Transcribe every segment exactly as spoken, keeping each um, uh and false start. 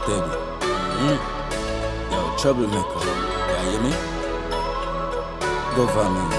steady. Mm. Yo, troublemaker. You hear me? Government.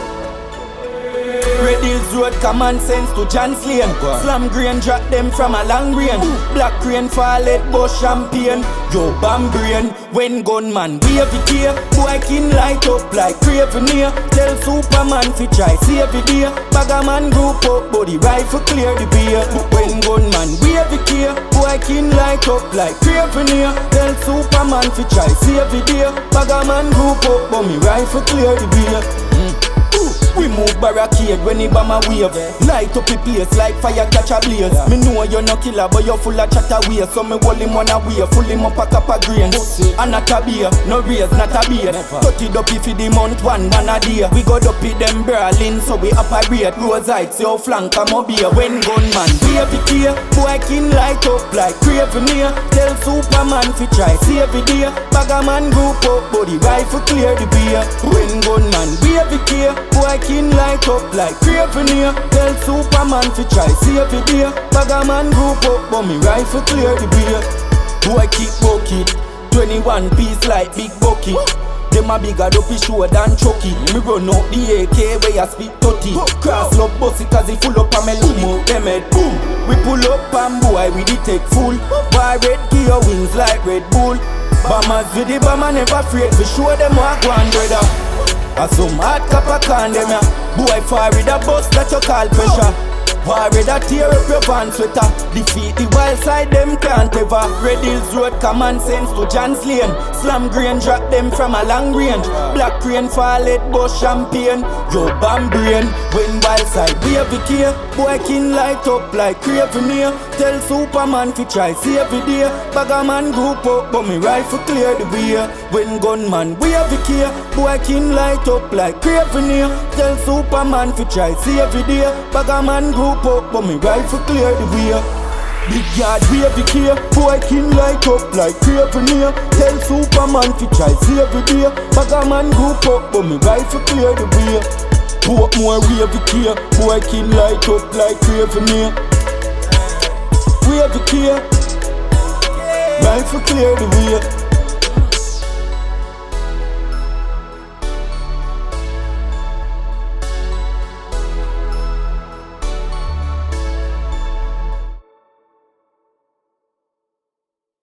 Red Hills Road, common sense to John's Lane. Slam grain, drop them from a long range. Black crane, fall it, bush champagne. Yo, bam brain, when gunman wave it here. Boy kin light up like Craven here. Tell Superman fi try save it here. Bagger man group up, body rifle clear the beer. When gunman wave it here. Boy kin light up like Craven here. Tell Superman fi try save it here. Bagger man group up, but me rifle clear the beer. Mm. We move barricade when he bomb a wave. Light up the place like fire catch a blaze. Me know you're no killer but you're full of chatter ways. So me hold him one away, full him up a cup of grains. And not a beer, no raise, not a beer. Cut it up if it the month one man a day. We got up with them brawling so we operate. Rose heights, your flank come up here. When gunman wave it here. Boy kin light up like Craven here. Tell Superman fi try save it here. Bagger man group up, body rifle clear the beer. When gunman wave it here. Boy kin light up like Craven here. Tell Superman fi try save it here. Bagger man group up, but me rifle clear the beer. Boy keep bucket, twenty-one piece like big bucket. Them a bigger dopey show than Chucky. Me run out the A K where you speak thirty. Cross love bossy cause he full up a melody. Them head boom. We pull up and boy we the take full. Boy red gear wings like Red Bull. Bombers with the bomber never afraid. We show them what go on brother. A some hard copper can them ya. Boy fire with a bus that you call pressure. War with a tear up your pants sweater. Defeat the wild side them can't ever. Red Hills Road, common sense to John's Lane. Slam grain, drop them from a long range. Black crane, fall it, bush champagne. Yo, bam brain, when wild side wave it here. Boy kin light up like Craven here. Tell Superman fi try save it here. Bagger man group up, but me rifle clear the beer. When gunman wave it here. Boy kin light up like Craven here. Tell Superman fi try save it here. Bagger man group up, but me rifle clear the way. Big yard wave it here. Boy kin light up like Craven here. Tell Superman fi try save it here. Bagger man group up, but me rifle clear the way. Put more wave it here. Boy kin light up like Craven here. Wave it here. Rifle clear the way.